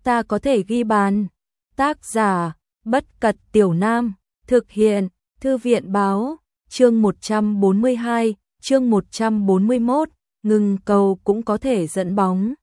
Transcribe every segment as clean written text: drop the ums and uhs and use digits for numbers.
ta có thể ghi bàn. Tác giả, Bất Cật Tiểu Nam, thực hiện, Thư viện Báo, chương 142, chương 141, ngừng cầu cũng có thể dẫn bóng.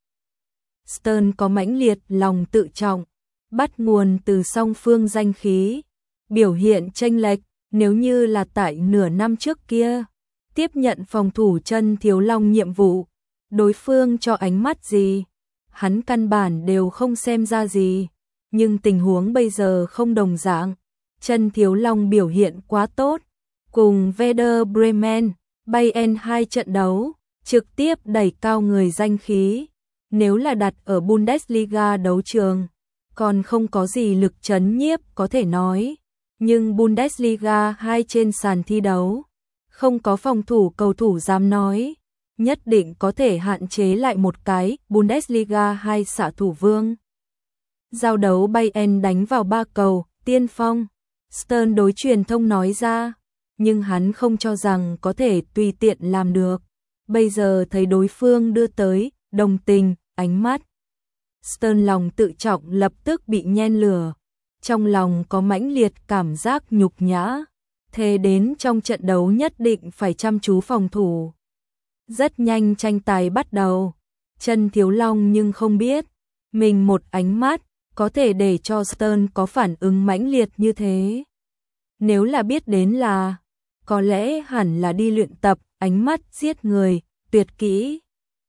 Stern có mãnh liệt lòng tự trọng, bắt nguồn từ song phương danh khí, biểu hiện chênh lệch, nếu như là tại nửa năm trước kia, tiếp nhận phòng thủ Chân Thiếu Long nhiệm vụ, đối phương cho ánh mắt gì, hắn căn bản đều không xem ra gì, nhưng tình huống bây giờ không đồng dạng, Chân Thiếu Long biểu hiện quá tốt, cùng Werder Bremen, Bayern 2 trận đấu, trực tiếp đẩy cao người danh khí, nếu là đặt ở Bundesliga đấu trường, còn không có gì lực chấn nhiếp có thể nói, nhưng Bundesliga 2 trên sàn thi đấu, không có phòng thủ cầu thủ dám nói, nhất định có thể hạn chế lại một cái Bundesliga 2 xạ thủ vương. Giao đấu Bayern đánh vào 3 cầu, tiên phong, Stern đối truyền thông nói ra, nhưng hắn không cho rằng có thể tùy tiện làm được. Bây giờ thấy đối phương đưa tới, đồng tình, ánh mắt. Stern lòng tự trọng lập tức bị nhen lửa, trong lòng có mãnh liệt cảm giác nhục nhã, thề đến trong trận đấu nhất định phải chăm chú phòng thủ. Rất nhanh tranh tài bắt đầu, Chân Thiếu Long nhưng không biết, mình một ánh mắt, có thể để cho Stern có phản ứng mãnh liệt như thế. Nếu là biết đến là, có lẽ hẳn là đi luyện tập, ánh mắt giết người, tuyệt kỹ.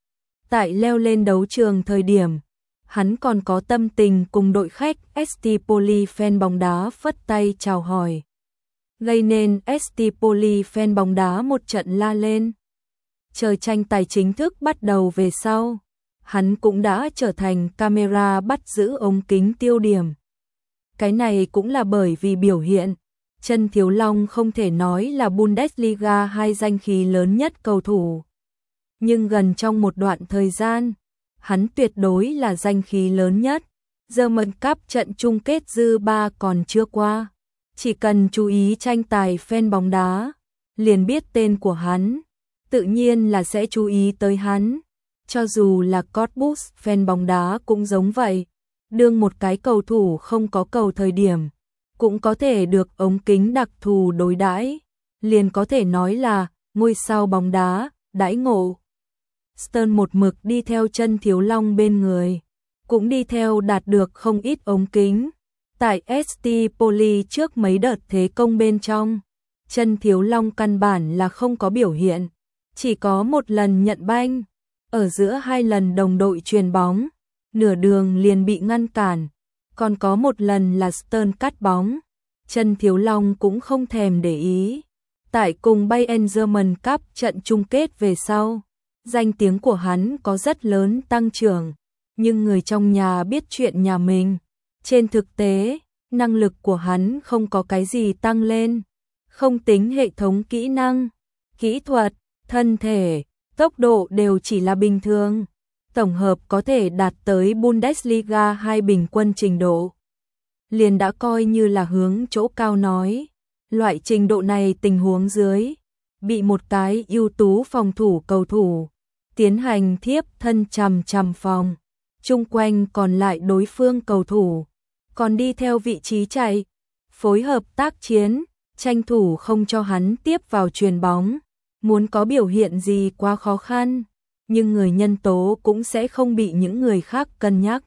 Tại leo lên đấu trường thời điểm, hắn còn có tâm tình cùng đội khách ST Poli fan bóng đá phất tay chào hỏi. Gây nên ST Poli fan bóng đá một trận la lên. Chờ tranh tài chính thức bắt đầu về sau, hắn cũng đã trở thành camera bắt giữ ống kính tiêu điểm. Cái này cũng là bởi vì biểu hiện, Chân Thiếu Long không thể nói là Bundesliga 2 danh khí lớn nhất cầu thủ. Nhưng gần trong một đoạn thời gian, hắn tuyệt đối là danh khí lớn nhất. German Cup trận chung kết dư 3 còn chưa qua. Chỉ cần chú ý tranh tài fan bóng đá, liền biết tên của hắn, tự nhiên là sẽ chú ý tới hắn. Cho dù là Cottbus fan bóng đá cũng giống vậy. Đương một cái cầu thủ không có cầu thời điểm, cũng có thể được ống kính đặc thù đối đãi, liền có thể nói là ngôi sao bóng đá, đãi ngộ. Stern một mực đi theo Chân Thiếu Long bên người, cũng đi theo đạt được không ít ống kính. Tại ST Poli trước mấy đợt thế công bên trong, Chân Thiếu Long căn bản là không có biểu hiện, chỉ có một lần nhận banh, ở giữa 2 lần đồng đội chuyền bóng, nửa đường liền bị ngăn cản, còn có một lần là Stern cắt bóng, Chân Thiếu Long cũng không thèm để ý. Tại cùng Bayern German Cup trận chung kết về sau, danh tiếng của hắn có rất lớn tăng trưởng, nhưng người trong nhà biết chuyện nhà mình. Trên thực tế, năng lực của hắn không có cái gì tăng lên, không tính hệ thống kỹ năng, kỹ thuật, thân thể, tốc độ đều chỉ là bình thường. Tổng hợp có thể đạt tới Bundesliga 2 bình quân trình độ. Liền đã coi như là hướng chỗ cao nói. Loại trình độ này tình huống dưới, bị một cái ưu tú phòng thủ cầu thủ tiến hành thiếp thân chằm chằm phòng, chung quanh còn lại đối phương cầu thủ, còn đi theo vị trí chạy, phối hợp tác chiến, tranh thủ không cho hắn tiếp vào chuyền bóng, muốn có biểu hiện gì quá khó khăn, nhưng người nhân tố cũng sẽ không bị những người khác cân nhắc.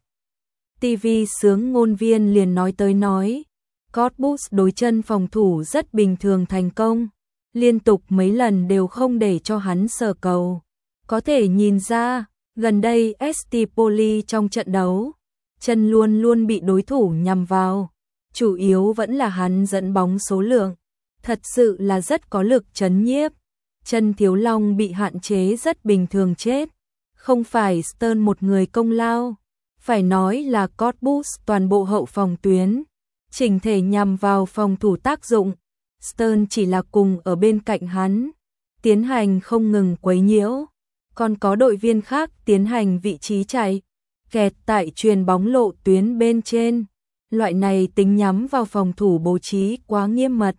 TV sướng ngôn viên liền nói tới nói, Cottbus đối chân phòng thủ rất bình thường thành công, liên tục mấy lần đều không để cho hắn sờ cầu. Có thể nhìn ra, gần đây ST Poli trong trận đấu, Chân luôn luôn bị đối thủ nhằm vào, chủ yếu vẫn là hắn dẫn bóng số lượng, thật sự là rất có lực chấn nhiếp. Chân Thiếu Long bị hạn chế rất bình thường chết, không phải Stern một người công lao, phải nói là Cottbus toàn bộ hậu phòng tuyến, chỉnh thể nhằm vào phòng thủ tác dụng, Stern chỉ là cùng ở bên cạnh hắn, tiến hành không ngừng quấy nhiễu, còn có đội viên khác tiến hành vị trí chạy, kẹt tại chuyền bóng lộ tuyến bên trên, loại này tính nhắm vào phòng thủ bố trí quá nghiêm mật.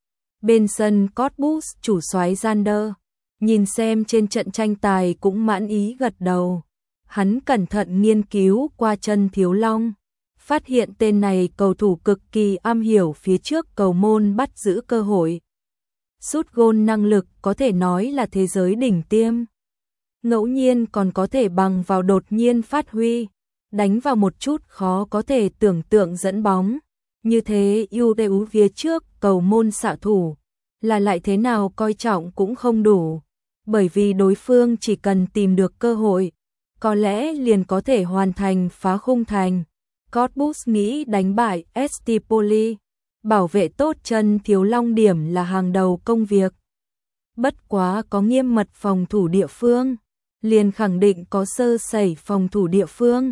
Bên sân Cottbus chủ soái Zander, nhìn xem trên trận tranh tài cũng mãn ý gật đầu. Hắn cẩn thận nghiên cứu qua chân Thiếu Long, phát hiện tên này cầu thủ cực kỳ am hiểu phía trước cầu môn bắt giữ cơ hội. Sút gôn năng lực có thể nói là thế giới đỉnh tiêm. Ngẫu nhiên còn có thể bằng vào đột nhiên phát huy, đánh vào một chút khó có thể tưởng tượng dẫn bóng. Như thế ưu đễu phía trước cầu môn xạ thủ, là lại thế nào coi trọng cũng không đủ, bởi vì đối phương chỉ cần tìm được cơ hội, có lẽ liền có thể hoàn thành phá khung thành. Cottbus nghĩ đánh bại Estipoli, bảo vệ tốt chân Thiếu Long điểm là hàng đầu công việc. Bất quá có nghiêm mật phòng thủ địa phương, liền khẳng định có sơ sẩy phòng thủ địa phương.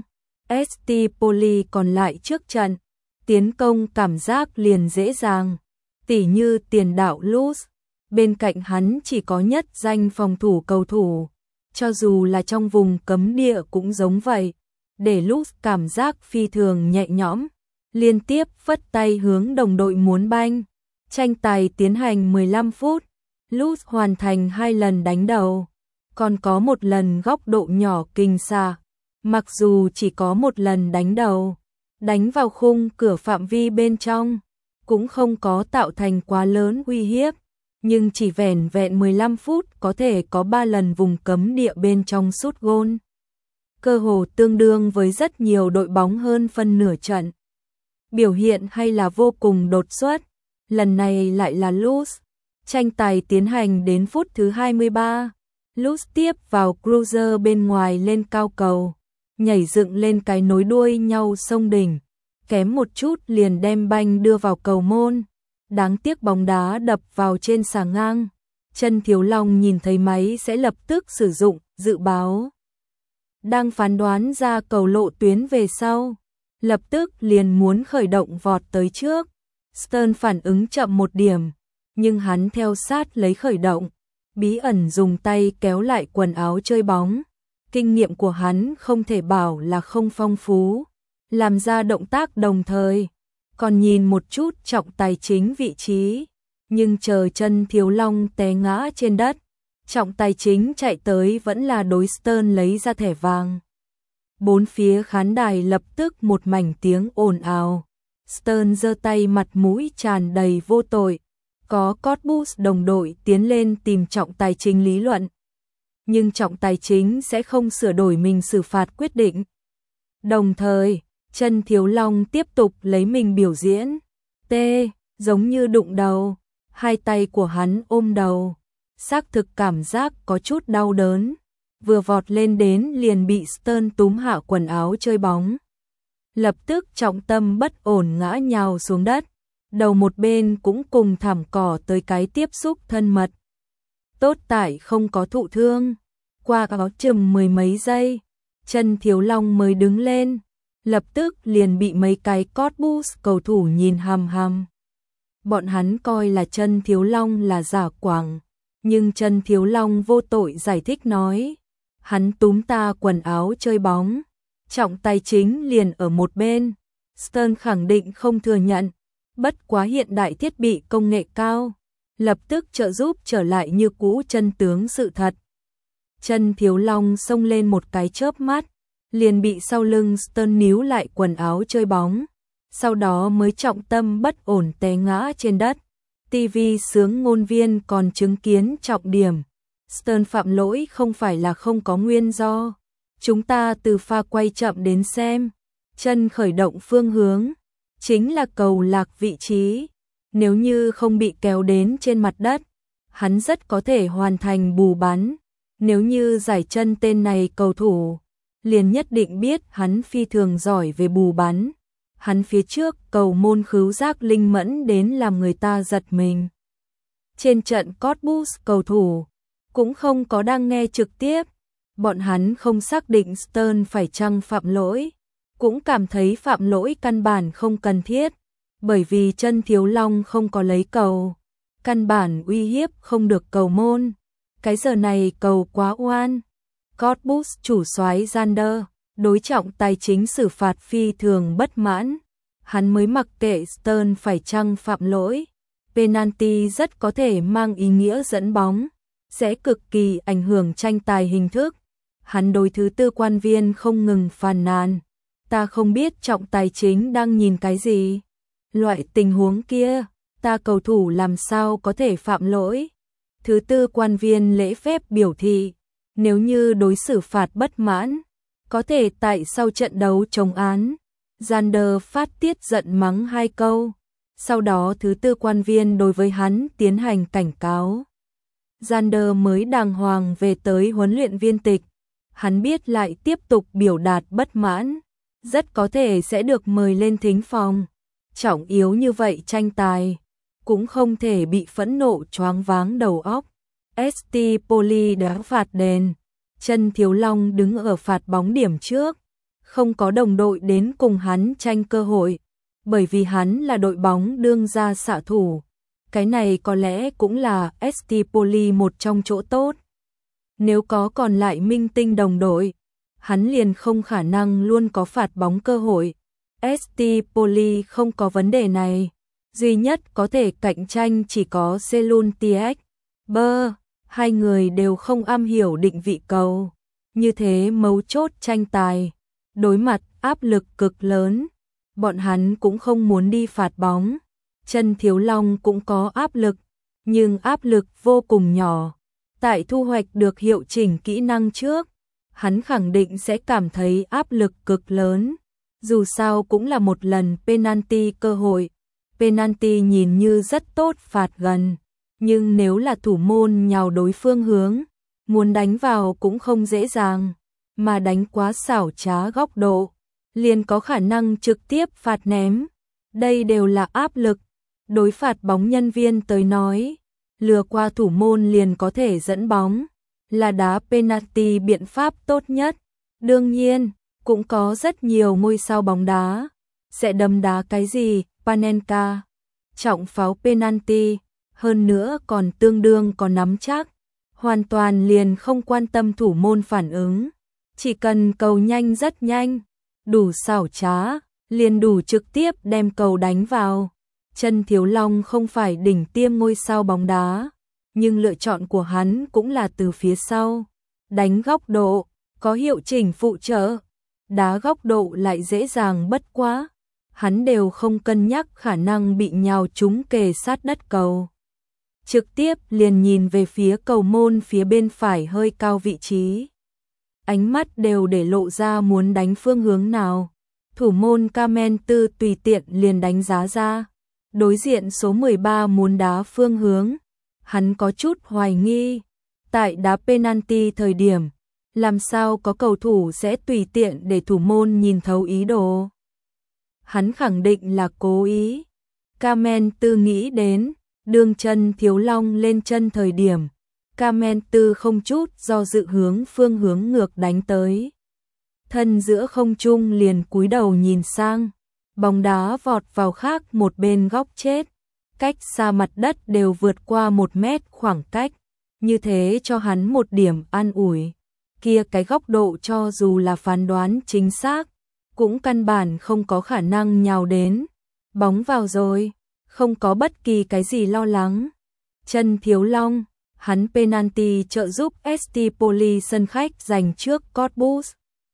Estipoli còn lại trước trận, tiến công cảm giác liền dễ dàng, tỉ như tiền đạo Luz, bên cạnh hắn chỉ có nhất danh phòng thủ cầu thủ, cho dù là trong vùng cấm địa cũng giống vậy, để Luz cảm giác phi thường nhẹ nhõm, liên tiếp phất tay hướng đồng đội muốn banh. Tranh tài tiến hành 15 phút, Luz hoàn thành 2 lần đánh đầu, còn có một lần góc độ nhỏ kinh xa, mặc dù chỉ có một lần đánh đầu, đánh vào khung cửa phạm vi bên trong, cũng không có tạo thành quá lớn uy hiếp, nhưng chỉ vẻn vẹn 15 phút có thể có 3 lần vùng cấm địa bên trong sút gôn. Cơ hồ tương đương với rất nhiều đội bóng hơn phân nửa trận. Biểu hiện hay là vô cùng đột xuất, lần này lại là Luz. Tranh tài tiến hành đến phút thứ 23, Luz tiếp vào Cruiser bên ngoài lên cao cầu, nhảy dựng lên cái nối đuôi nhau sông đỉnh, kém một chút liền đem banh đưa vào cầu môn. Đáng tiếc bóng đá đập vào trên xà ngang. Chân Thiếu Long nhìn thấy máy sẽ lập tức sử dụng dự báo, đang phán đoán ra cầu lộ tuyến về sau, lập tức liền muốn khởi động vọt tới trước. Stern phản ứng chậm một điểm, nhưng hắn theo sát lấy khởi động, bí ẩn dùng tay kéo lại quần áo chơi bóng. Kinh nghiệm của hắn không thể bảo là không phong phú, làm ra động tác đồng thời, còn nhìn một chút trọng tài chính vị trí, nhưng chờ chân Thiếu Long té ngã trên đất, trọng tài chính chạy tới vẫn là đối Stern lấy ra thẻ vàng. Bốn phía khán đài lập tức một mảnh tiếng ồn ào. Stern giơ tay mặt mũi tràn đầy vô tội. Có Cottbus đồng đội tiến lên tìm trọng tài chính lý luận, nhưng trọng tài chính sẽ không sửa đổi mình xử phạt quyết định. Đồng thời, chân Thiếu Long tiếp tục lấy mình biểu diễn. Giống như đụng đầu, hai tay của hắn ôm đầu, xác thực cảm giác có chút đau đớn, vừa vọt lên đến liền bị Stern túm hạ quần áo chơi bóng. Lập tức trọng tâm bất ổn ngã nhào xuống đất, đầu một bên cũng cùng thảm cỏ tới cái tiếp xúc thân mật. Tốt tại không có thụ thương, qua có chừng 10 mấy giây, chân Thiếu Long mới đứng lên, lập tức liền bị mấy cái Cottbus cầu thủ nhìn hằm hằm. Bọn hắn coi là chân Thiếu Long là giả quảng, nhưng chân Thiếu Long vô tội giải thích nói, hắn túm ta quần áo chơi bóng, trọng tài chính liền ở một bên. Stern khẳng định không thừa nhận, bất quá hiện đại thiết bị công nghệ cao, lập tức trợ giúp trở lại như cũ chân tướng sự thật. Chân Thiếu Long xông lên một cái chớp mắt, liền bị sau lưng Stern níu lại quần áo chơi bóng, sau đó mới trọng tâm bất ổn té ngã trên đất. TV sướng ngôn viên còn chứng kiến trọng điểm. Stern phạm lỗi không phải là không có nguyên do. Chúng ta từ pha quay chậm đến xem, chân khởi động phương hướng, chính là cầu lạc vị trí. Nếu như không bị kéo đến trên mặt đất, hắn rất có thể hoàn thành bù bắn. Nếu như giải chân tên này cầu thủ, liền nhất định biết hắn phi thường giỏi về bù bắn. Hắn phía trước cầu môn khứu giác linh mẫn đến làm người ta giật mình. Trên trận Cottbus cầu thủ cũng không có đang nghe trực tiếp, bọn hắn không xác định Stern phải chăng phạm lỗi, cũng cảm thấy phạm lỗi căn bản không cần thiết, bởi vì chân Thiếu Long không có lấy cầu, căn bản uy hiếp không được cầu môn. Cái giờ này cầu quá oan. Cottbus chủ soái Zander đối trọng tài chính xử phạt phi thường bất mãn, hắn mới mặc kệ Stern phải chăng phạm lỗi. Penalty rất có thể mang ý nghĩa dẫn bóng, sẽ cực kỳ ảnh hưởng tranh tài hình thức. Hắn đối thứ tư quan viên không ngừng phàn nàn. Ta không biết trọng tài chính đang nhìn cái gì. Loại tình huống kia, ta cầu thủ làm sao có thể phạm lỗi. Thứ tư quan viên lễ phép biểu thị, nếu như đối xử phạt bất mãn, có thể tại sau trận đấu chống án. Xander phát tiết giận mắng 2 câu. Sau đó thứ tư quan viên đối với hắn tiến hành cảnh cáo. Xander mới đàng hoàng về tới huấn luyện viên tịch. Hắn biết lại tiếp tục biểu đạt bất mãn, rất có thể sẽ được mời lên thính phòng. Trọng yếu như vậy tranh tài, cũng không thể bị phẫn nộ choáng váng đầu óc. ST Poli đã phạt đền. Chân Thiếu Long đứng ở phạt bóng điểm trước, không có đồng đội đến cùng hắn tranh cơ hội, bởi vì hắn là đội bóng đương ra xạ thủ. Cái này có lẽ cũng là ST Poli một trong chỗ tốt. Nếu có còn lại minh tinh đồng đội, hắn liền không khả năng luôn có phạt bóng cơ hội. ST Poli không có vấn đề này, duy nhất có thể cạnh tranh chỉ có Selun TX. Hai người đều không am hiểu định vị cầu. Như thế mấu chốt tranh tài, đối mặt áp lực cực lớn, bọn hắn cũng không muốn đi phạt bóng. Chân Thiếu Long cũng có áp lực, nhưng áp lực vô cùng nhỏ. Tại thu hoạch được hiệu chỉnh kỹ năng trước, hắn khẳng định sẽ cảm thấy áp lực cực lớn. Dù sao cũng là một lần penalty cơ hội. Penalty nhìn như rất tốt phạt gần, nhưng nếu là thủ môn nhào đối phương hướng, muốn đánh vào cũng không dễ dàng, mà đánh quá xảo trá góc độ, liền có khả năng trực tiếp phạt ném. Đây đều là áp lực. Đối phạt bóng nhân viên tới nói, lừa qua thủ môn liền có thể dẫn bóng, là đá penalty biện pháp tốt nhất. Đương nhiên, cũng có rất nhiều ngôi sao bóng đá sẽ đâm đá cái gì, Panenka, trọng pháo penalty, hơn nữa còn tương đương có nắm chắc, hoàn toàn liền không quan tâm thủ môn phản ứng, chỉ cần cầu nhanh rất nhanh, đủ xảo trá, liền đủ trực tiếp đem cầu đánh vào. Chân Thiếu Long không phải đỉnh tiêm ngôi sao bóng đá, nhưng lựa chọn của hắn cũng là từ phía sau, đánh góc độ, có hiệu chỉnh phụ trợ, đá góc độ lại dễ dàng bất quá, hắn đều không cân nhắc khả năng bị nhào trúng kề sát đất cầu. Trực tiếp liền nhìn về phía cầu môn phía bên phải hơi cao vị trí. Ánh mắt đều để lộ ra muốn đánh phương hướng nào. Thủ môn Kamen Tư tùy tiện liền đánh giá ra. Đối diện số 13 muốn đá phương hướng. Hắn có chút hoài nghi. Tại đá penalty thời điểm, làm sao có cầu thủ sẽ tùy tiện để thủ môn nhìn thấu ý đồ. Hắn khẳng định là cố ý. Kamen Tư nghĩ đến, đương Chân Thiếu Long lên chân thời điểm, Kamen Tư không chút do dự hướng phương hướng ngược đánh tới. Thân giữa không trung liền cúi đầu nhìn sang, bóng đá vọt vào khác một bên góc chết, cách xa mặt đất đều vượt qua 1 mét khoảng cách, như thế cho hắn một điểm an ủi. Kia cái góc độ cho dù là phán đoán chính xác, cũng căn bản không có khả năng nhào đến. Bóng vào rồi, không có bất kỳ cái gì lo lắng. Chân Thiếu Long, hắn penalty trợ giúp ST Poli sân khách giành trước Cottbus.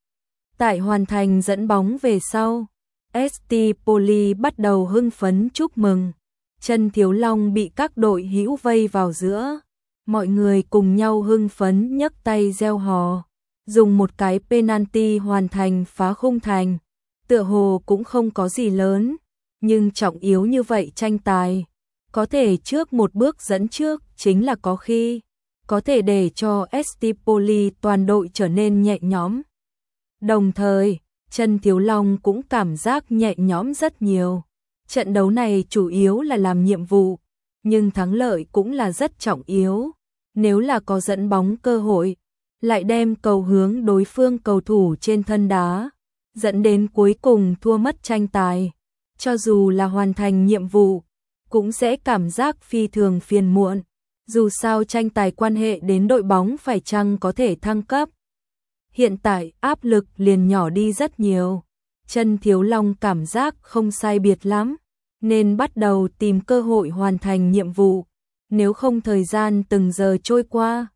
Tại hoàn thành dẫn bóng về sau, ST Poli bắt đầu hưng phấn chúc mừng. Chân Thiếu Long bị các đội hữu vây vào giữa, mọi người cùng nhau hưng phấn nhấc tay reo hò, dùng một cái penalty hoàn thành phá khung thành. Tựa hồ cũng không có gì lớn, nhưng trọng yếu như vậy tranh tài, có thể trước một bước dẫn trước chính là có khi có thể để cho ST Poli toàn đội trở nên nhẹ nhõm. Đồng thời, Chân Thiếu Long cũng cảm giác nhẹ nhõm rất nhiều. Trận đấu này chủ yếu là làm nhiệm vụ, nhưng thắng lợi cũng là rất trọng yếu. Nếu là có dẫn bóng cơ hội, lại đem cầu hướng đối phương cầu thủ trên thân đá, dẫn đến cuối cùng thua mất tranh tài. Cho dù là hoàn thành nhiệm vụ, cũng sẽ cảm giác phi thường phiền muộn. Dù sao tranh tài quan hệ đến đội bóng phải chăng có thể thăng cấp. Hiện tại áp lực liền nhỏ đi rất nhiều. Chân Thiếu Long cảm giác không sai biệt lắm, nên bắt đầu tìm cơ hội hoàn thành nhiệm vụ. Nếu không thời gian từng giờ trôi qua,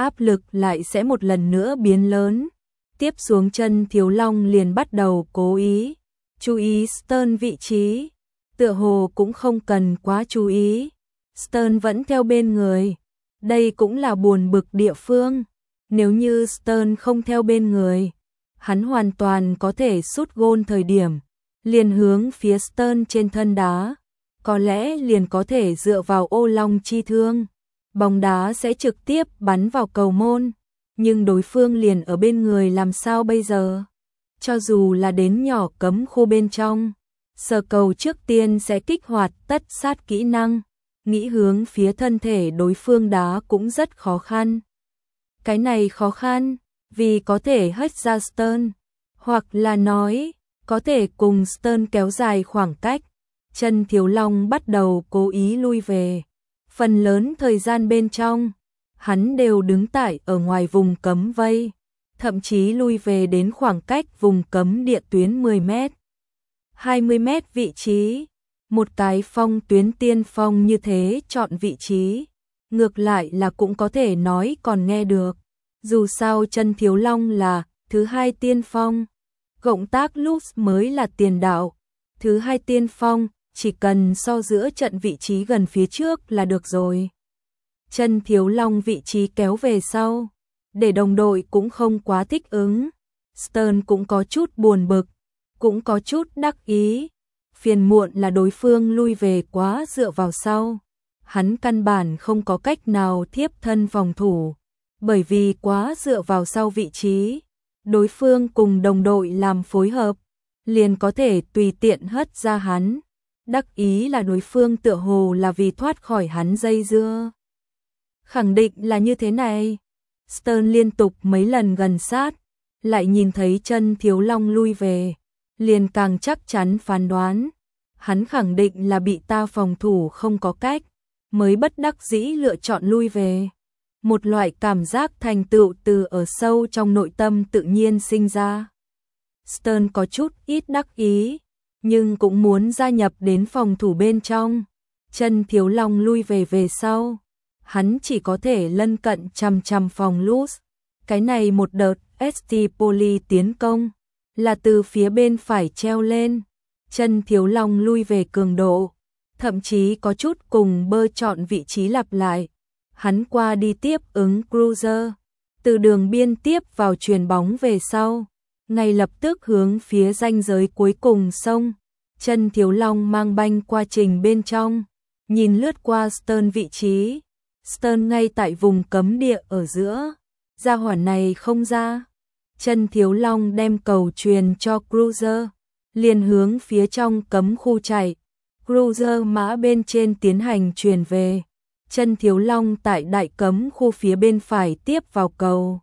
áp lực lại sẽ một lần nữa biến lớn. Tiếp xuống Chân Thiếu Long liền bắt đầu cố ý chú ý Stern vị trí, tựa hồ cũng không cần quá chú ý. Stern vẫn theo bên người, đây cũng là buồn bực địa phương. Nếu như Stern không theo bên người, hắn hoàn toàn có thể sút gôn thời điểm, liền hướng phía Stern trên thân đá, có lẽ liền có thể dựa vào ô long chi thương, bóng đá sẽ trực tiếp bắn vào cầu môn, nhưng đối phương liền ở bên người làm sao bây giờ? Cho dù là đến nhỏ cấm khu bên trong, sờ cầu trước tiên sẽ kích hoạt tất sát kỹ năng, nghĩ hướng phía thân thể đối phương đá cũng rất khó khăn. Cái này khó khăn, vì có thể hất ra Stern, hoặc là nói, có thể cùng Stern kéo dài khoảng cách. Chân Thiếu Long bắt đầu cố ý lui về. Phần lớn thời gian bên trong, hắn đều đứng tại ở ngoài vùng cấm vây, thậm chí lui về đến khoảng cách vùng cấm địa tuyến 10 mét, 20 mét vị trí. Một cái phong tuyến tiên phong như thế chọn vị trí, ngược lại là cũng có thể nói còn nghe được. Dù sao Chân Thiếu Long là thứ hai tiên phong, cộng tác lúc mới là tiền đạo. Thứ hai tiên phong, chỉ cần so giữa trận vị trí gần phía trước là được rồi. Chân Thiếu Long vị trí kéo về sau, để đồng đội cũng không quá thích ứng. Stern cũng có chút buồn bực, cũng có chút đắc ý. Phiền muộn là đối phương lui về quá dựa vào sau. Hắn căn bản không có cách nào thiếp thân phòng thủ, bởi vì quá dựa vào sau vị trí. Đối phương cùng đồng đội làm phối hợp, liền có thể tùy tiện hất ra hắn. Đắc ý là đối phương tựa hồ là vì thoát khỏi hắn dây dưa. Khẳng định là như thế này. Stern liên tục mấy lần gần sát, lại nhìn thấy Chân Thiếu Long lui về, liền càng chắc chắn phán đoán. Hắn khẳng định là bị ta phòng thủ không có cách, mới bất đắc dĩ lựa chọn lui về. Một loại cảm giác thành tựu từ ở sâu trong nội tâm tự nhiên sinh ra. Stern có chút ít đắc ý, nhưng cũng muốn gia nhập đến phòng thủ bên trong. Chân Thiếu Long lui về sau, hắn chỉ có thể lân cận chằm phòng Luz. Cái này một đợt ST Poli tiến công, là từ phía bên phải treo lên. Chân Thiếu Long lui về cường độ, thậm chí có chút cùng bơ chọn vị trí lặp lại. Hắn qua đi tiếp ứng Cruiser, từ đường biên tiếp vào chuyền bóng về sau, ngay lập tức hướng phía ranh giới cuối cùng xông. Chân Thiếu Long mang banh qua trình bên trong, nhìn lướt qua Stern vị trí. Stern ngay tại vùng cấm địa ở giữa, gia hỏa này không ra. Chân Thiếu Long đem cầu truyền cho Cruiser, liền hướng phía trong cấm khu chạy. Cruiser mã bên trên tiến hành truyền về. Chân Thiếu Long tại đại cấm khu phía bên phải tiếp vào cầu.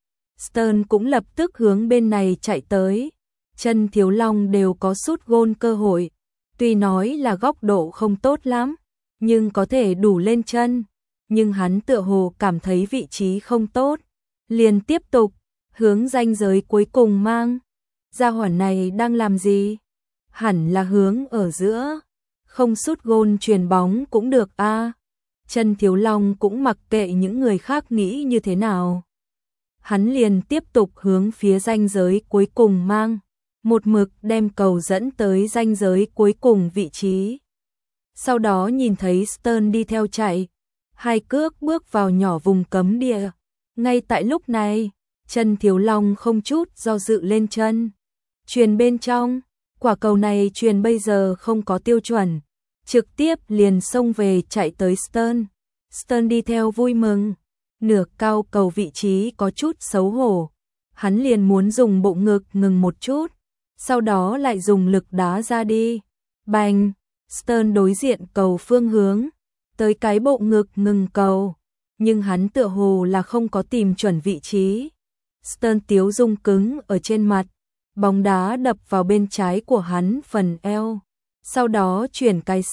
Stern cũng lập tức hướng bên này chạy tới. Chân Thiếu Long đều có sút gôn cơ hội. Tuy nói là góc độ không tốt lắm, nhưng có thể đủ lên chân. Nhưng hắn tựa hồ cảm thấy vị trí không tốt, liền tiếp tục hướng ranh giới cuối cùng mang. Gia hỏa này đang làm gì? Hẳn là hướng ở giữa, không sút gôn truyền bóng cũng được a. Chân Thiếu Long cũng mặc kệ những người khác nghĩ như thế nào. Hắn liền tiếp tục hướng phía ranh giới cuối cùng mang, một mực đem cầu dẫn tới ranh giới cuối cùng vị trí. Sau đó nhìn thấy Stern đi theo chạy, hai cước bước vào nhỏ vùng cấm địa. Ngay tại lúc này, Chân Thiếu Long không chút do dự lên chân, truyền bên trong. Quả cầu này truyền bây giờ không có tiêu chuẩn, trực tiếp liền xông về chạy tới Stern. Stern đi theo vui mừng, nửa cao cầu vị trí có chút xấu hổ. Hắn liền muốn dùng bộ ngực ngừng một chút, sau đó lại dùng lực đá ra đi. Bành, Stern đối diện cầu phương hướng, tới cái bộ ngực ngừng cầu, nhưng hắn tựa hồ là không có tìm chuẩn vị trí. Stern tiếu dung cứng ở trên mặt, bóng đá đập vào bên trái của hắn phần eo, sau đó chuyển cái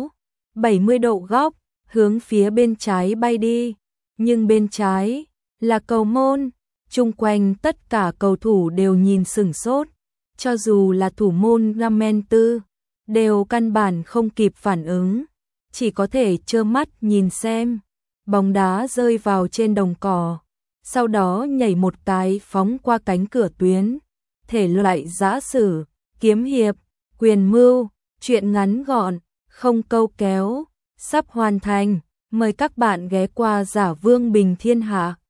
70 độ góc, hướng phía bên trái bay đi. Nhưng bên trái là cầu môn, chung quanh tất cả cầu thủ đều nhìn sửng sốt, cho dù là thủ môn Ramentu đều căn bản không kịp phản ứng, chỉ có thể trơ mắt nhìn xem. Bóng đá rơi vào trên đồng cỏ, sau đó nhảy một cái phóng qua cánh cửa tuyến. Thể loại giã sử, kiếm hiệp, quyền mưu, truyện ngắn gọn, không câu kéo, sắp hoàn thành. Mời các bạn ghé qua Giả Vương Bình Thiên Hạ.